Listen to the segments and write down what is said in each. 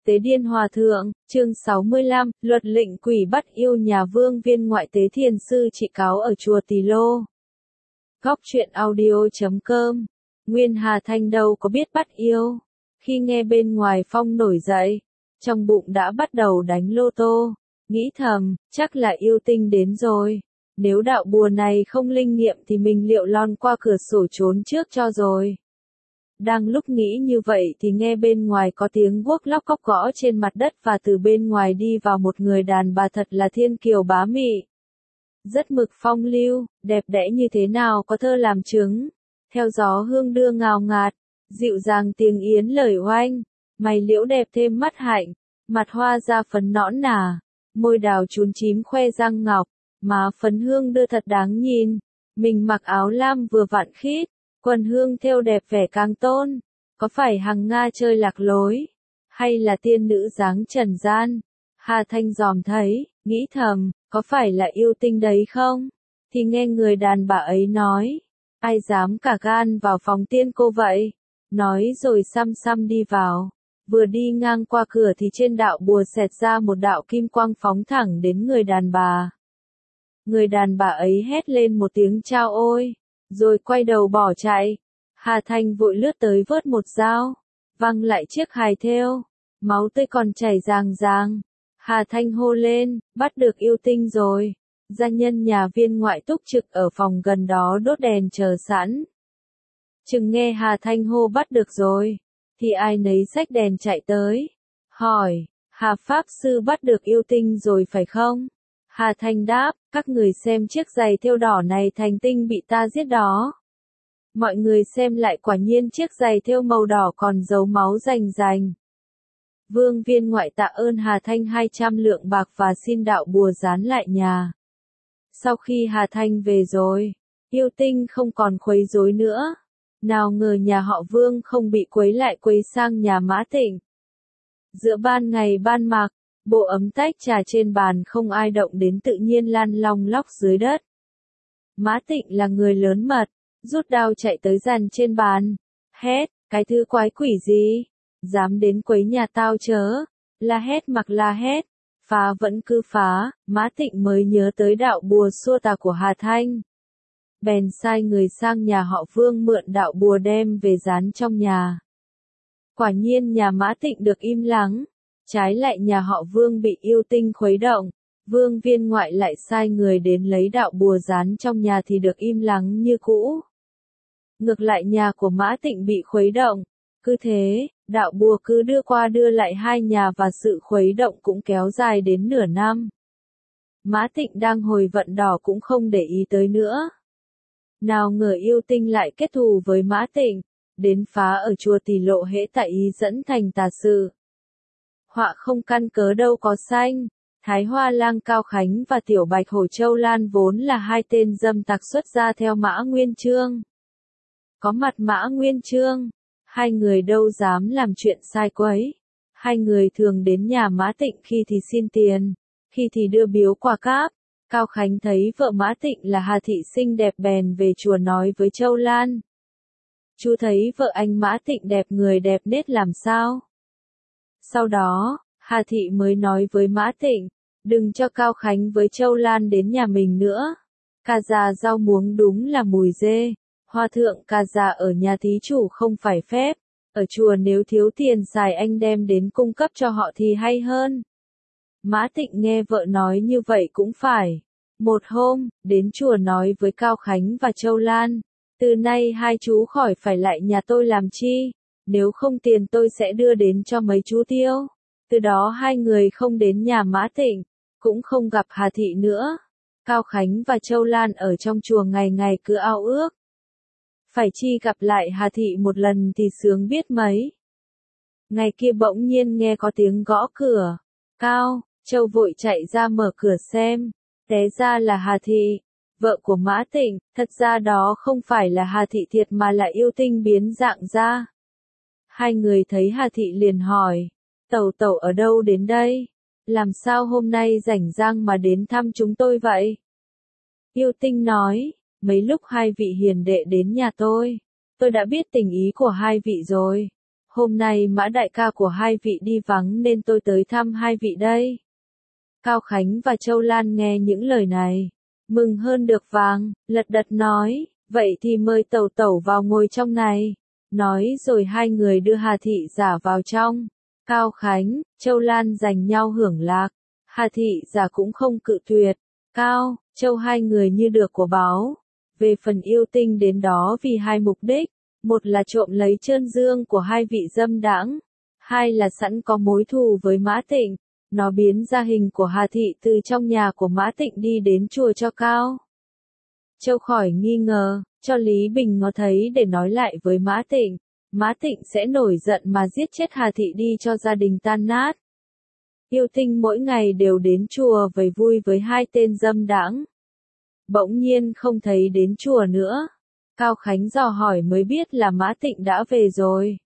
Tế Điên Hòa Thượng, chương 65, luật lệnh quỷ bắt yêu nhà Vương Viên ngoại tế thiền sư trị cáo ở chùa Tỳ Lô. Góc truyện audio.com. Nguyên Hà Thanh đâu có biết bắt yêu. Khi nghe bên ngoài phong nổi dậy, trong bụng đã bắt đầu đánh lô tô, nghĩ thầm, chắc là yêu tinh đến rồi. Nếu đạo bùa này không linh nghiệm thì mình liệu lon qua cửa sổ trốn trước cho rồi. Đang lúc nghĩ như vậy thì nghe bên ngoài có tiếng guốc lóc cóc gõ trên mặt đất và từ bên ngoài đi vào một người đàn bà thật là thiên kiều bá mị. Rất mực phong lưu, đẹp đẽ như thế nào có thơ làm chứng. Theo gió hương đưa ngào ngạt, dịu dàng tiếng yến lời oanh, mày liễu đẹp thêm mắt hạnh, mặt hoa da phấn nõn nà, môi đào chúm chím khoe răng ngọc, má phấn hương đưa thật đáng nhìn. Mình mặc áo lam vừa vặn khít, quần hương thêu đẹp vẻ càng tôn, có phải hằng Nga chơi lạc lối, hay là tiên nữ dáng trần gian? Hà Thanh dòm thấy, nghĩ thầm, có phải là yêu tinh đấy không? Thì nghe người đàn bà ấy nói, ai dám cả gan vào phòng tiên cô vậy? Nói rồi xăm xăm đi vào, vừa đi ngang qua cửa thì trên đạo bùa xẹt ra một đạo kim quang phóng thẳng đến người đàn bà. Người đàn bà ấy hét lên một tiếng chao ôi, rồi quay đầu bỏ chạy. Hà Thanh vội lướt tới vớt một dao, văng lại chiếc hài thêu, máu tươi còn chảy ràng ràng. Hà Thanh hô lên, bắt được yêu tinh rồi. Gia nhân nhà Viên ngoại túc trực ở phòng gần đó đốt đèn chờ sẵn. Chừng nghe Hà Thanh hô bắt được rồi, thì ai nấy xách đèn chạy tới, hỏi, Hà Pháp Sư bắt được yêu tinh rồi phải không? Hà Thanh đáp, các người xem chiếc giày thêu đỏ này thành tinh bị ta giết đó. Mọi người xem lại quả nhiên chiếc giày thêu màu đỏ còn dấu máu rành rành. Vương Viên ngoại tạ ơn Hà Thanh 200 lượng bạc và xin đạo bùa dán lại nhà. Sau khi Hà Thanh về rồi, yêu tinh không còn quấy rối nữa. Nào ngờ nhà họ Vương không bị quấy lại quấy sang nhà Mã Tịnh. Giữa ban ngày ban mạc, bộ ấm tách trà trên bàn không ai động đến tự nhiên lăn long lóc dưới đất. Mã Tịnh là người lớn mật, rút đao chạy tới dàn trên bàn, hét, cái thứ quái quỷ gì, dám đến quấy nhà tao chớ, la hét mặc la hét, phá vẫn cứ phá. Mã Tịnh mới nhớ tới đạo bùa xua tà của Hà Thanh. Bèn sai người sang nhà họ Vương mượn đạo bùa đem về dán trong nhà. Quả nhiên nhà Mã Tịnh được im lắng. Trái lại nhà họ Vương bị yêu tinh khuấy động, Vương Viên ngoại lại sai người đến lấy đạo bùa dán trong nhà thì được im lắng như cũ. Ngược lại nhà của Mã Tịnh bị khuấy động, cứ thế, đạo bùa cứ đưa qua đưa lại hai nhà và sự khuấy động cũng kéo dài đến nửa năm. Mã Tịnh đang hồi vận đỏ cũng không để ý tới nữa. Nào ngờ yêu tinh lại kết thù với Mã Tịnh, đến phá ở chùa Tỳ Lộ hễ tại ý dẫn thành tà sự. Họa không căn cớ đâu có sanh, Thái Hoa Lang Cao Khánh và Tiểu Bạch Hổ Châu Lan vốn là hai tên dâm tặc xuất gia theo Mã Nguyên Chương. Có mặt Mã Nguyên Chương, hai người đâu dám làm chuyện sai quấy. Hai người thường đến nhà Mã Tịnh khi thì xin tiền, khi thì đưa biếu quà cáp. Cao Khánh thấy vợ Mã Tịnh là Hà Thị xinh đẹp bèn về chùa nói với Châu Lan. Chú thấy vợ anh Mã Tịnh đẹp người đẹp nết làm sao? Sau đó, Hà Thị mới nói với Mã Tịnh, đừng cho Cao Khánh với Châu Lan đến nhà mình nữa. Cà già rau muống đúng là mùi dê. Hòa thượng cà già ở nhà thí chủ không phải phép. Ở chùa nếu thiếu tiền xài anh đem đến cung cấp cho họ thì hay hơn. Mã Tịnh nghe vợ nói như vậy cũng phải. Một hôm, đến chùa nói với Cao Khánh và Châu Lan, từ nay hai chú khỏi phải lại nhà tôi làm chi. Nếu không tiền tôi sẽ đưa đến cho mấy chú tiêu. Từ đó hai người không đến nhà Mã Tịnh, cũng không gặp Hà Thị nữa. Cao Khánh và Châu Lan ở trong chùa ngày ngày cứ ao ước. Phải chi gặp lại Hà Thị một lần thì sướng biết mấy. Ngày kia bỗng nhiên nghe có tiếng gõ cửa. Cao, Châu vội chạy ra mở cửa xem. Té ra là Hà Thị, vợ của Mã Tịnh. Thật ra đó không phải là Hà Thị thiệt mà là yêu tinh biến dạng ra. Hai người thấy Hà Thị liền hỏi, tẩu tẩu ở đâu đến đây? Làm sao hôm nay rảnh rang mà đến thăm chúng tôi vậy? Yêu tinh nói, mấy lúc hai vị hiền đệ đến nhà tôi đã biết tình ý của hai vị rồi. Hôm nay Mã đại ca của hai vị đi vắng nên tôi tới thăm hai vị đây. Cao Khánh và Châu Lan nghe những lời này, mừng hơn được vàng, lật đật nói, vậy thì mời tẩu tẩu vào ngồi trong này. Nói rồi hai người đưa Hà thị giả vào trong. Cao Khánh, Châu Lan giành nhau hưởng lạc. Hà thị giả cũng không cự tuyệt. Cao, Châu hai người như được của báo. Về phần yêu tinh đến đó vì hai mục đích. Một là trộm lấy trơn dương của hai vị dâm đãng. Hai là sẵn có mối thù với Mã Tịnh. Nó biến ra hình của Hà thị từ trong nhà của Mã Tịnh đi đến chùa cho Cao. Châu khỏi nghi ngờ, cho Lý Bình Ngó thấy để nói lại với Mã Tịnh. Mã Tịnh sẽ nổi giận mà giết chết Hà thị đi cho gia đình tan nát. Yêu tinh mỗi ngày đều đến chùa vầy vui với hai tên dâm đãng. Bỗng nhiên không thấy đến chùa nữa. Cao Khánh dò hỏi mới biết là Mã Tịnh đã về rồi.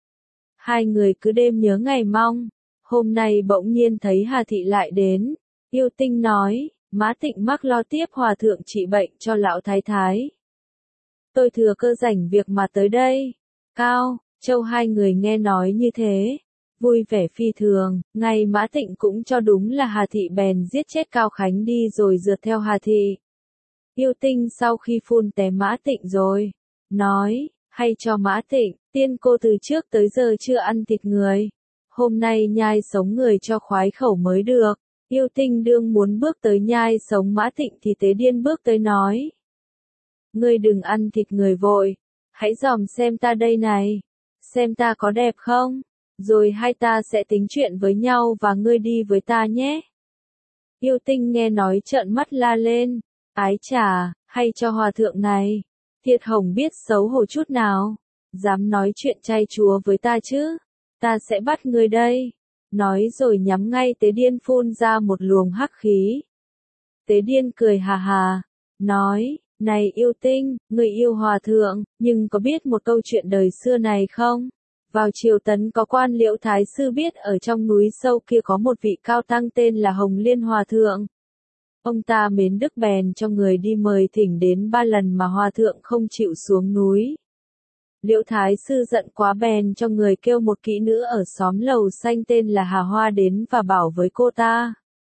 Hai người cứ đêm nhớ ngày mong. Hôm nay bỗng nhiên thấy Hà thị lại đến. Yêu tinh nói, Mã Tịnh mắc lo tiếp hòa thượng trị bệnh cho lão thái thái. Tôi thừa cơ rảnh việc mà tới đây. Cao, Châu hai người nghe nói như thế. Vui vẻ phi thường, ngày Mã Tịnh cũng cho đúng là Hà thị bèn giết chết Cao Khánh đi rồi rượt theo Hà thị. Yêu tinh sau khi phun té Mã Tịnh rồi, nói, hay cho Mã Tịnh, tiên cô từ trước tới giờ chưa ăn thịt người. Hôm nay nhai sống người cho khoái khẩu mới được. Yêu tinh đương muốn bước tới nhai sống Mã Tịnh thì Tế Điên bước tới nói. Ngươi đừng ăn thịt người vội, hãy dòm xem ta đây này, xem ta có đẹp không, rồi hai ta sẽ tính chuyện với nhau và ngươi đi với ta nhé. Yêu tinh nghe nói trợn mắt la lên, ái chà, hay cho hòa thượng này, thiệt hồng biết xấu hổ chút nào, dám nói chuyện chay chúa với ta chứ, ta sẽ bắt ngươi đây. Nói rồi nhắm ngay Tế Điên phun ra một luồng hắc khí. Tế Điên cười hà hà, nói, này yêu tinh, người yêu hòa thượng, nhưng có biết một câu chuyện đời xưa này không? Vào triều Tấn có quan Liễu Thái Sư biết ở trong núi sâu kia có một vị cao tăng tên là Hồng Liên Hòa Thượng. Ông ta mến đức bèn cho người đi mời thỉnh đến 3 lần mà Hòa Thượng không chịu xuống núi. Liễu Thái Sư giận quá bèn cho người kêu một kỹ nữ ở xóm Lầu Xanh tên là Hà Hoa đến và bảo với cô ta.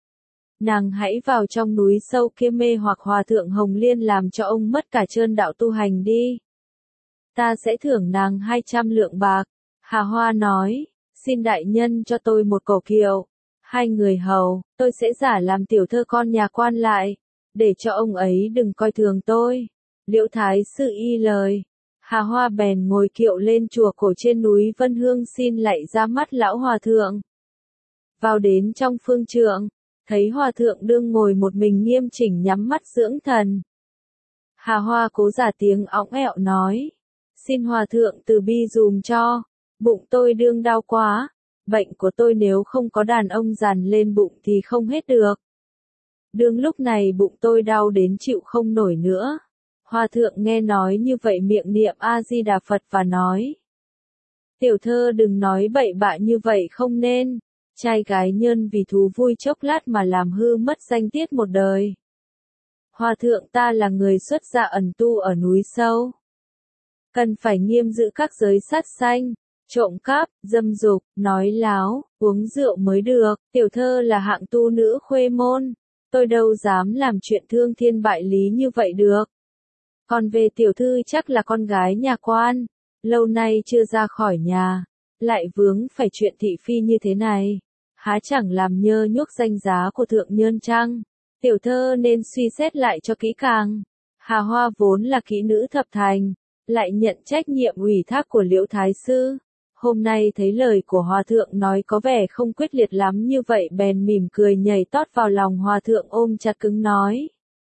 Nàng hãy vào trong núi sâu kia mê hoặc Hòa Thượng Hồng Liên làm cho ông mất cả trơn đạo tu hành đi. Ta sẽ thưởng nàng 200 lượng bạc. Hà Hoa nói, xin đại nhân cho tôi một cổ kiệu. Hai người hầu, tôi sẽ giả làm tiểu thơ con nhà quan lại, để cho ông ấy đừng coi thường tôi. Liễu Thái Sư y lời. Hà Hoa bèn ngồi kiệu lên chùa cổ trên núi Vân Hương xin lạy ra mắt lão hòa thượng. Vào đến trong phương trượng, thấy hòa thượng đương ngồi một mình nghiêm chỉnh nhắm mắt dưỡng thần. Hà Hoa cố giả tiếng õng ẹo nói, xin hòa thượng từ bi dùm cho, bụng tôi đương đau quá, bệnh của tôi nếu không có đàn ông dàn lên bụng thì không hết được. Đương lúc này bụng tôi đau đến chịu không nổi nữa. Hòa thượng nghe nói như vậy miệng niệm A-di-đà Phật và nói. Tiểu thơ đừng nói bậy bạ như vậy không nên. Trai gái nhân vì thú vui chốc lát mà làm hư mất danh tiết một đời. Hòa thượng ta là người xuất gia ẩn tu ở núi sâu. Cần phải nghiêm giữ các giới sát sanh, trộm cắp, dâm dục, nói láo, uống rượu mới được. Tiểu thơ là hạng tu nữ khuê môn. Tôi đâu dám làm chuyện thương thiên bại lý như vậy được. Còn về tiểu thư chắc là con gái nhà quan, lâu nay chưa ra khỏi nhà, lại vướng phải chuyện thị phi như thế này, há chẳng làm nhơ nhuốc danh giá của thượng nhân chăng? Tiểu thơ nên suy xét lại cho kỹ càng. Hà Hoa vốn là kỹ nữ thập thành, lại nhận trách nhiệm ủy thác của Liễu Thái Sư. Hôm nay thấy lời của Hòa Thượng nói có vẻ không quyết liệt lắm như vậy bèn mỉm cười nhảy tót vào lòng Hòa Thượng ôm chặt cứng nói.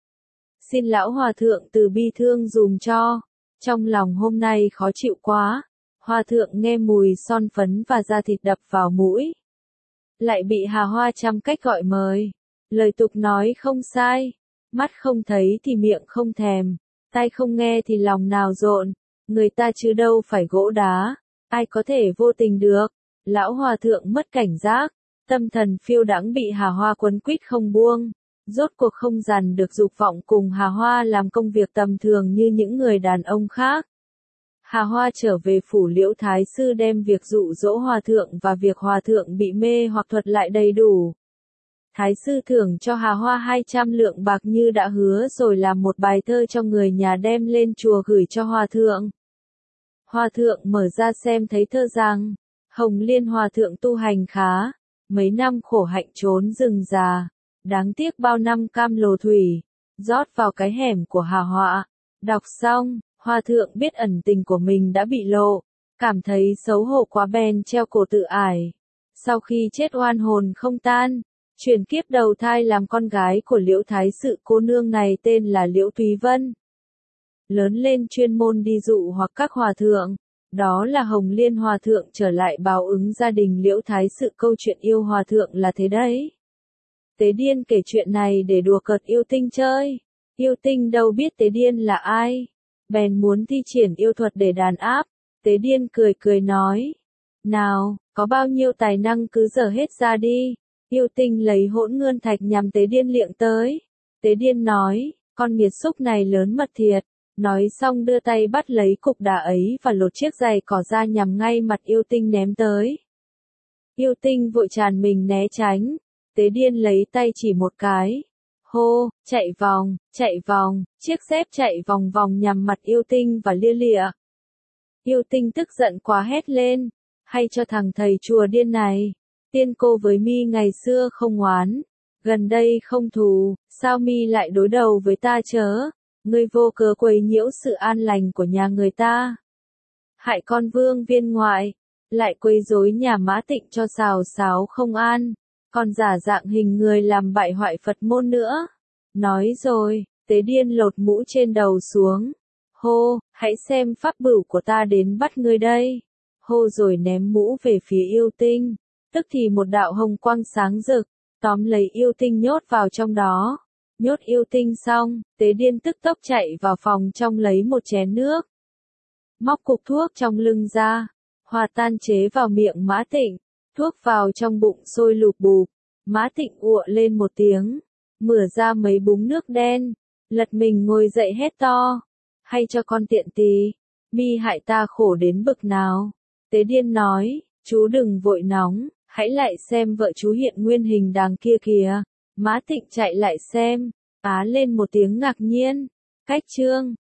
Xin lão Hòa Thượng từ bi thương dùm cho, trong lòng hôm nay khó chịu quá. Hòa Thượng nghe mùi son phấn và da thịt đập vào mũi. Lại bị Hà Hoa trăm cách gọi mời. Lời tục nói không sai, mắt không thấy thì miệng không thèm, tai không nghe thì lòng nào rộn, người ta chứ đâu phải gỗ đá, ai có thể vô tình được. Lão Hòa Thượng mất cảnh giác, tâm thần phiêu đãng bị Hà Hoa quấn quýt không buông, rốt cuộc không dằn được dục vọng cùng Hà Hoa làm công việc tầm thường như những người đàn ông khác. Hà Hoa trở về phủ Liễu Thái Sư đem việc dụ dỗ hòa thượng và việc hòa thượng bị mê hoặc thuật lại đầy đủ. Thái Sư thưởng cho Hà Hoa 200 lượng bạc như đã hứa rồi làm một bài thơ cho người nhà đem lên chùa gửi cho hòa thượng. Hòa thượng mở ra xem thấy thơ rằng, Hồng Liên hòa thượng tu hành khá, mấy năm khổ hạnh trốn rừng già, đáng tiếc bao năm cam lồ thủy, rót vào cái hẻm của Hà Họa. Đọc xong, hòa thượng biết ẩn tình của mình đã bị lộ, cảm thấy xấu hổ quá bèn treo cổ tự ải. Sau khi chết oan hồn không tan, chuyển kiếp đầu thai làm con gái của Liễu Thái Sự, cô nương này tên là Liễu Thúy Vân. Lớn lên chuyên môn đi dụ hoặc các hòa thượng, đó là Hồng Liên hòa thượng trở lại báo ứng gia đình Liễu Thái Sự. Câu chuyện yêu hòa thượng là thế đấy. Tế Điên kể chuyện này để đùa cợt Yêu Tinh chơi. Yêu Tinh đâu biết Tế Điên là ai, bèn muốn thi triển yêu thuật để đàn áp. Tế Điên cười cười nói, nào, có bao nhiêu tài năng cứ dở hết ra đi. Yêu Tinh lấy hỗn ngân thạch nhằm Tế Điên liệng tới. Tế Điên nói, con nghiệt xúc này lớn mật thiệt. Nói xong đưa tay bắt lấy cục đá ấy và lột chiếc giày cỏ ra nhằm ngay mặt Yêu Tinh ném tới. Yêu Tinh vội tràn mình né tránh. Tế Điên lấy tay chỉ một cái. Hô, chạy vòng, chiếc dép chạy vòng vòng nhằm mặt Yêu Tinh và lia lịa. Yêu Tinh tức giận quá hét lên, hay cho thằng thầy chùa điên này, tiên cô với mi ngày xưa không oán, gần đây không thù, sao mi lại đối đầu với ta chớ, ngươi vô cớ quấy nhiễu sự an lành của nhà người ta. Hại con Vương Viên ngoại, lại quấy rối nhà Mã Tịnh cho xào xáo không an, còn giả dạng hình người làm bại hoại Phật môn nữa. Nói rồi, Tế Điên lột mũ trên đầu xuống. Hô, hãy xem pháp bửu của ta đến bắt ngươi đây. Hô rồi ném mũ về phía Yêu Tinh. Tức thì một đạo hồng quang sáng rực, tóm lấy Yêu Tinh nhốt vào trong đó. Nhốt Yêu Tinh xong, Tế Điên tức tốc chạy vào phòng trong lấy một chén nước. Móc cục thuốc trong lưng ra, hòa tan chế vào miệng Mã Tịnh. Thuốc vào trong bụng sôi lụp bụp. Mã Tịnh ụa lên một tiếng, mửa ra mấy búng nước đen, lật mình ngồi dậy hét to. Hay cho con tiện tì, mi hại ta khổ đến bực nào. Tế Điên nói, chú đừng vội nóng, hãy lại xem vợ chú hiện nguyên hình đàng kia kìa. Mã Tịnh chạy lại xem, á lên một tiếng ngạc nhiên. Cách chương